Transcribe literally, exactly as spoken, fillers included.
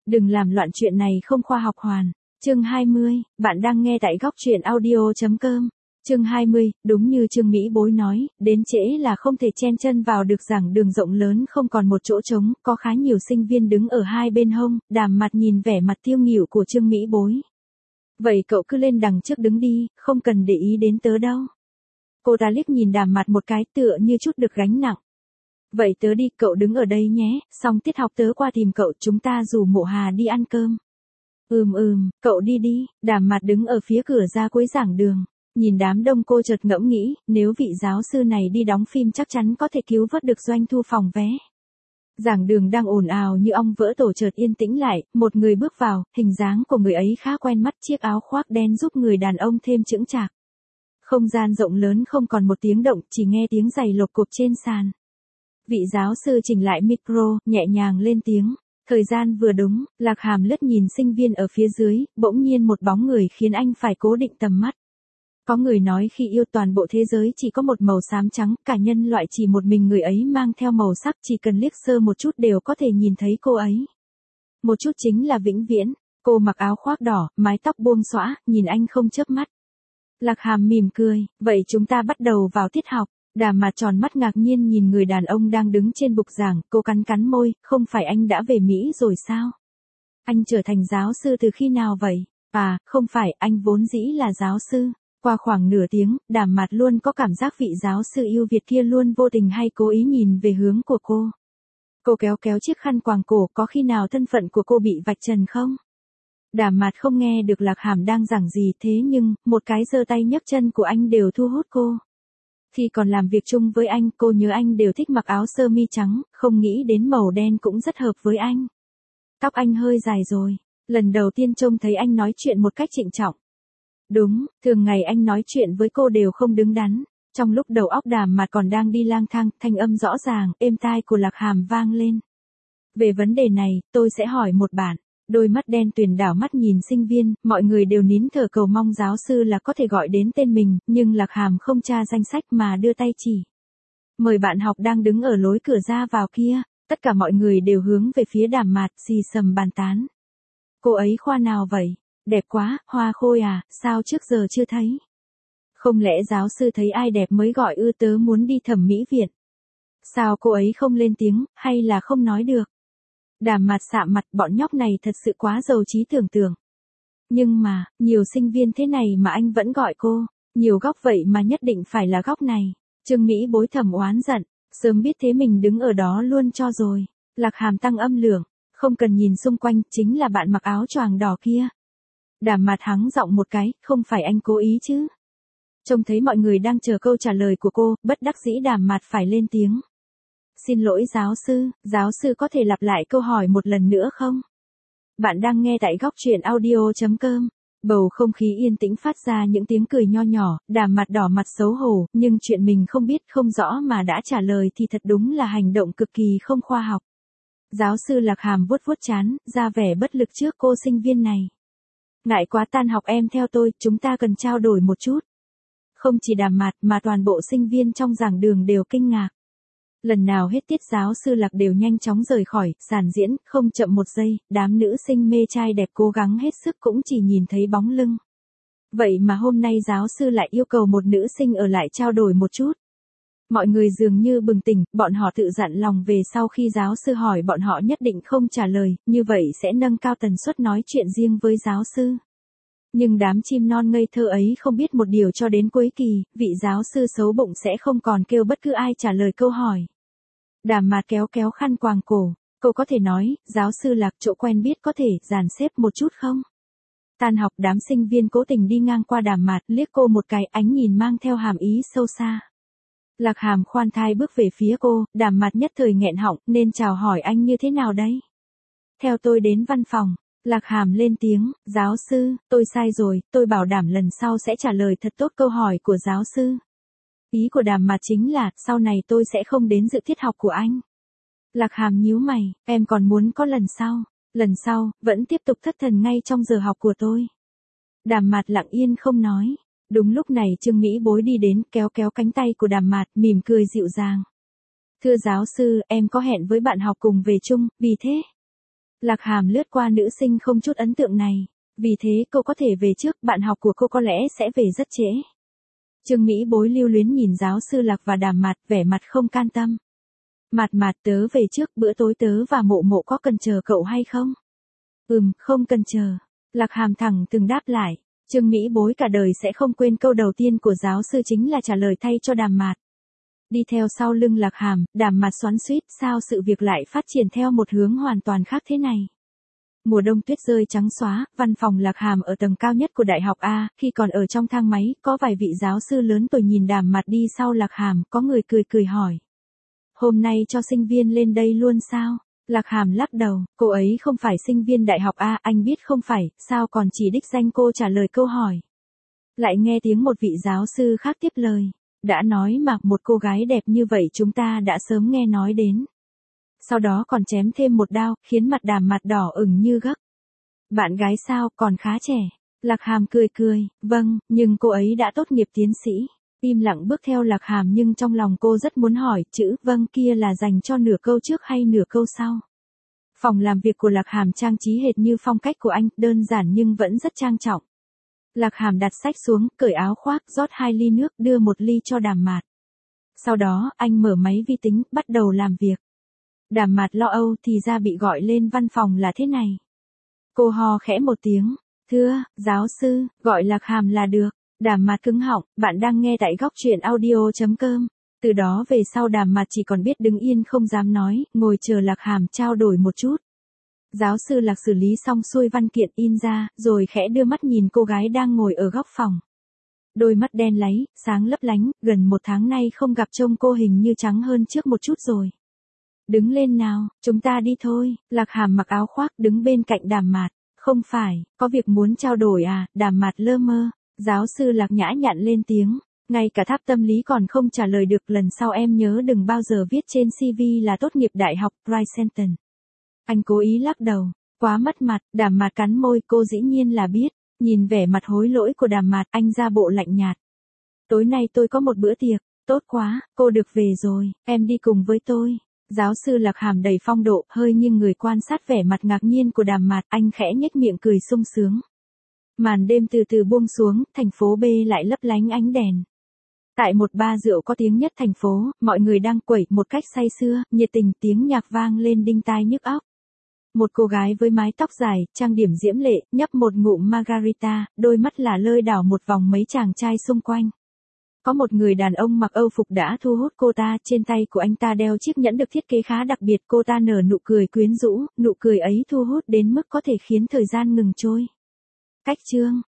Đừng làm loạn, chuyện này không khoa học hoàn. Chương hai mươi, bạn đang nghe tại góc truyện audio chấm com. Chương hai mươi, đúng như Trương Mỹ Bối nói, đến trễ là không thể chen chân vào được, giảng đường rộng lớn không còn một chỗ trống, có khá nhiều sinh viên đứng ở hai bên hông, Đàm Mặt nhìn vẻ mặt tiêu nghỉu của Trương Mỹ Bối. Vậy cậu cứ lên đằng trước đứng đi, không cần để ý đến tớ đâu. Cô ta liếc nhìn Đàm Mặt một cái, tựa như chút được gánh nặng. Vậy tớ đi, cậu đứng ở đây nhé, xong tiết học tớ qua tìm cậu, chúng ta rủ Mộ Hà đi ăn cơm. Ừm ừm, cậu đi đi. Đàm Mặt đứng ở phía cửa ra cuối giảng đường. Nhìn đám đông, cô chợt ngẫm nghĩ, nếu vị giáo sư này đi đóng phim chắc chắn có thể cứu vớt được doanh thu phòng vé. Giảng đường đang ồn ào như ong vỡ tổ chợt yên tĩnh lại, một người bước vào, hình dáng của người ấy khá quen mắt, chiếc áo khoác đen giúp người đàn ông thêm chững chạc. Không gian rộng lớn không còn một tiếng động, chỉ nghe tiếng giày lộp cộp trên sàn. Vị giáo sư chỉnh lại micro, nhẹ nhàng lên tiếng. Thời gian vừa đúng, Lạc Hàm lướt nhìn sinh viên ở phía dưới, bỗng nhiên một bóng người khiến anh phải cố định tầm mắt. Có người nói khi yêu toàn bộ thế giới chỉ có một màu xám trắng, cả nhân loại chỉ một mình người ấy mang theo màu sắc, chỉ cần liếc sơ một chút đều có thể nhìn thấy cô ấy. Một chút chính là vĩnh viễn. Cô mặc áo khoác đỏ, mái tóc buông xõa, nhìn anh không chớp mắt. Lạc Hàm mỉm cười, vậy chúng ta bắt đầu vào tiết học. Đàm Mặt tròn mắt ngạc nhiên nhìn người đàn ông đang đứng trên bục giảng, cô cắn cắn môi, không phải anh đã về Mỹ rồi sao? Anh trở thành giáo sư từ khi nào vậy? À, không phải, anh vốn dĩ là giáo sư. Qua khoảng nửa tiếng, Đàm Mặt luôn có cảm giác vị giáo sư yêu Việt kia luôn vô tình hay cố ý nhìn về hướng của cô. Cô kéo kéo chiếc khăn quàng cổ, có khi nào thân phận của cô bị vạch trần không? Đàm Mặt không nghe được Lạc Hàm đang giảng gì, thế nhưng, một cái giơ tay nhấc chân của anh đều thu hút cô. Khi còn làm việc chung với anh, cô nhớ anh đều thích mặc áo sơ mi trắng, không nghĩ đến màu đen cũng rất hợp với anh. Tóc anh hơi dài rồi, lần đầu tiên trông thấy anh nói chuyện một cách trịnh trọng. Đúng, thường ngày anh nói chuyện với cô đều không đứng đắn. Trong lúc đầu óc Đàm Mặt còn đang đi lang thang, thanh âm rõ ràng, êm tai của Lạc Hàm vang lên. Về vấn đề này, tôi sẽ hỏi một bạn. Đôi mắt đen tuyền đảo mắt nhìn sinh viên, mọi người đều nín thở cầu mong giáo sư là có thể gọi đến tên mình, nhưng Lạc Hàm không tra danh sách mà đưa tay chỉ. Mời bạn học đang đứng ở lối cửa ra vào kia, tất cả mọi người đều hướng về phía Đàm Mặt, xì xầm bàn tán. Cô ấy khoa nào vậy? Đẹp quá, Hoa Khôi à, sao trước giờ chưa thấy? Không lẽ giáo sư thấy ai đẹp mới gọi ư, tớ muốn đi thẩm mỹ viện? Sao cô ấy không lên tiếng, hay là không nói được? Đàm Mặt sạm mặt, bọn nhóc này thật sự quá giàu trí tưởng tượng. Nhưng mà, nhiều sinh viên thế này mà anh vẫn gọi cô, nhiều góc vậy mà nhất định phải là góc này. Trương Mỹ Bối thầm oán giận, sớm biết thế mình đứng ở đó luôn cho rồi. Lạc Hàm tăng âm lượng, không cần nhìn xung quanh, chính là bạn mặc áo choàng đỏ kia. Đàm Mặt hắng giọng một cái, không phải anh cố ý chứ. Trông thấy mọi người đang chờ câu trả lời của cô, bất đắc dĩ Đàm Mặt phải lên tiếng. Xin lỗi giáo sư, giáo sư có thể lặp lại câu hỏi một lần nữa không? Bạn đang nghe tại góc truyện audio chấm com. Bầu không khí yên tĩnh phát ra những tiếng cười nho nhỏ, Đàm Mặt đỏ mặt xấu hổ, nhưng chuyện mình không biết không rõ mà đã trả lời thì thật đúng là hành động cực kỳ không khoa học. Giáo sư Lạc Hàm vuốt vuốt trán, ra vẻ bất lực trước cô sinh viên này. Ngại quá, tan học em theo tôi, chúng ta cần trao đổi một chút. Không chỉ Đàm Mặt mà toàn bộ sinh viên trong giảng đường đều kinh ngạc. Lần nào hết tiết giáo sư Lạc đều nhanh chóng rời khỏi sàn diễn, không chậm một giây, đám nữ sinh mê trai đẹp cố gắng hết sức cũng chỉ nhìn thấy bóng lưng. Vậy mà hôm nay giáo sư lại yêu cầu một nữ sinh ở lại trao đổi một chút. Mọi người dường như bừng tỉnh, bọn họ tự dặn lòng về sau khi giáo sư hỏi bọn họ nhất định không trả lời, như vậy sẽ nâng cao tần suất nói chuyện riêng với giáo sư. Nhưng đám chim non ngây thơ ấy không biết một điều, cho đến cuối kỳ, vị giáo sư xấu bụng sẽ không còn kêu bất cứ ai trả lời câu hỏi. Đàm Mặt kéo kéo khăn quàng cổ, cô có thể nói, giáo sư Lạc, chỗ quen biết có thể dàn xếp một chút không? Tan học, đám sinh viên cố tình đi ngang qua Đàm Mặt, liếc cô một cái, ánh nhìn mang theo hàm ý sâu xa. Lạc Hàm khoan thai bước về phía cô, Đàm Mặt nhất thời nghẹn họng, nên chào hỏi anh như thế nào đấy? Theo tôi đến văn phòng. Lạc Hàm lên tiếng, giáo sư, tôi sai rồi, tôi bảo đảm lần sau sẽ trả lời thật tốt câu hỏi của giáo sư. Ý của Đàm Mặt chính là, sau này tôi sẽ không đến dự tiết học của anh. Lạc Hàm nhíu mày, em còn muốn có lần sau, lần sau, vẫn tiếp tục thất thần ngay trong giờ học của tôi. Đàm Mặt lặng yên không nói. Đúng lúc này Trương Mỹ Bối đi đến, kéo kéo cánh tay của Đàm Mặt, mỉm cười dịu dàng. Thưa giáo sư, em có hẹn với bạn học cùng về chung, vì thế. Lạc Hàm lướt qua nữ sinh không chút ấn tượng này. Vì thế cô có thể về trước, bạn học của cô có lẽ sẽ về rất trễ. Trương Mỹ Bối lưu luyến nhìn giáo sư Lạc và Đàm Mạt, vẻ mặt không can tâm. Mạt Mạt, tớ về trước, bữa tối tớ và Mộ Mộ có cần chờ cậu hay không? Ừm, không cần chờ. Lạc Hàm thẳng từng đáp lại. Trương Mỹ Bối cả đời sẽ không quên câu đầu tiên của giáo sư chính là trả lời thay cho Đàm Mạt. Đi theo sau lưng Lạc Hàm, Đàm Mạt xoắn xuýt, sao sự việc lại phát triển theo một hướng hoàn toàn khác thế này? Mùa đông tuyết rơi trắng xóa, văn phòng Lạc Hàm ở tầng cao nhất của Đại học A, khi còn ở trong thang máy, có vài vị giáo sư lớn tuổi nhìn Đàm Mạt đi sau Lạc Hàm, có người cười cười hỏi. Hôm nay cho sinh viên lên đây luôn sao? Lạc Hàm lắc đầu, cô ấy không phải sinh viên Đại học A, anh biết không phải, sao còn chỉ đích danh cô trả lời câu hỏi. Lại nghe tiếng một vị giáo sư khác tiếp lời. Đã nói mà, một cô gái đẹp như vậy chúng ta đã sớm nghe nói đến. Sau đó còn chém thêm một đao, khiến mặt Đàm Mạt đỏ ửng như gấc. Bạn gái sao, còn khá trẻ. Lạc Hàm cười cười, vâng, nhưng cô ấy đã tốt nghiệp tiến sĩ. Im lặng bước theo Lạc Hàm nhưng trong lòng cô rất muốn hỏi, chữ vâng kia là dành cho nửa câu trước hay nửa câu sau. Phòng làm việc của Lạc Hàm trang trí hệt như phong cách của anh, đơn giản nhưng vẫn rất trang trọng. Lạc Hàm đặt sách xuống, cởi áo khoác, rót hai ly nước, đưa một ly cho Đàm Mạt. Sau đó, anh mở máy vi tính, bắt đầu làm việc. Đàm Mạt lo âu thì ra bị gọi lên văn phòng là thế này. Cô ho khẽ một tiếng, thưa, giáo sư, gọi Lạc Hàm là được. Đàm Mạt cứng họng, bạn đang nghe tại góc truyện audio chấm com. Từ đó về sau Đàm Mạt chỉ còn biết đứng yên không dám nói, ngồi chờ Lạc Hàm trao đổi một chút. Giáo sư Lạc xử lý xong xuôi văn kiện in ra, rồi khẽ đưa mắt nhìn cô gái đang ngồi ở góc phòng. Đôi mắt đen láy, sáng lấp lánh, gần một tháng nay không gặp trông cô hình như trắng hơn trước một chút rồi. Đứng lên nào, chúng ta đi thôi. Lạc Hàm mặc áo khoác đứng bên cạnh Đàm Mạt. Không phải, có việc muốn trao đổi à? Đàm Mạt lơ mơ. Giáo sư Lạc nhã nhặn lên tiếng. Ngay cả tháp tâm lý còn không trả lời được, lần sau em nhớ đừng bao giờ viết trên xê vê là tốt nghiệp đại học Princeton. Anh cố ý lắc đầu. Quá mất mặt. Đàm Mạt cắn môi, cô dĩ nhiên là biết. Nhìn vẻ mặt hối lỗi của Đàm Mạt, anh ra bộ lạnh nhạt. Tối nay tôi có một bữa tiệc. Tốt quá, cô được về rồi, em đi cùng với tôi. Giáo sư Lạc Hàm đầy phong độ, hơi nghiêng người quan sát vẻ mặt ngạc nhiên của Đàm Mạt, anh khẽ nhếch miệng cười sung sướng. Màn đêm từ từ buông xuống, thành phố B lại lấp lánh ánh đèn. Tại một bar rượu có tiếng nhất thành phố, mọi người đang quẩy một cách say sưa, nhiệt tình, tiếng nhạc vang lên đinh tai nhức óc. Một cô gái với mái tóc dài, trang điểm diễm lệ, nhấp một ngụm margarita, đôi mắt lả lơi đảo một vòng mấy chàng trai xung quanh. Có một người đàn ông mặc Âu phục đã thu hút cô ta, trên tay của anh ta đeo chiếc nhẫn được thiết kế khá đặc biệt, cô ta nở nụ cười quyến rũ, nụ cười ấy thu hút đến mức có thể khiến thời gian ngừng trôi. Cách chương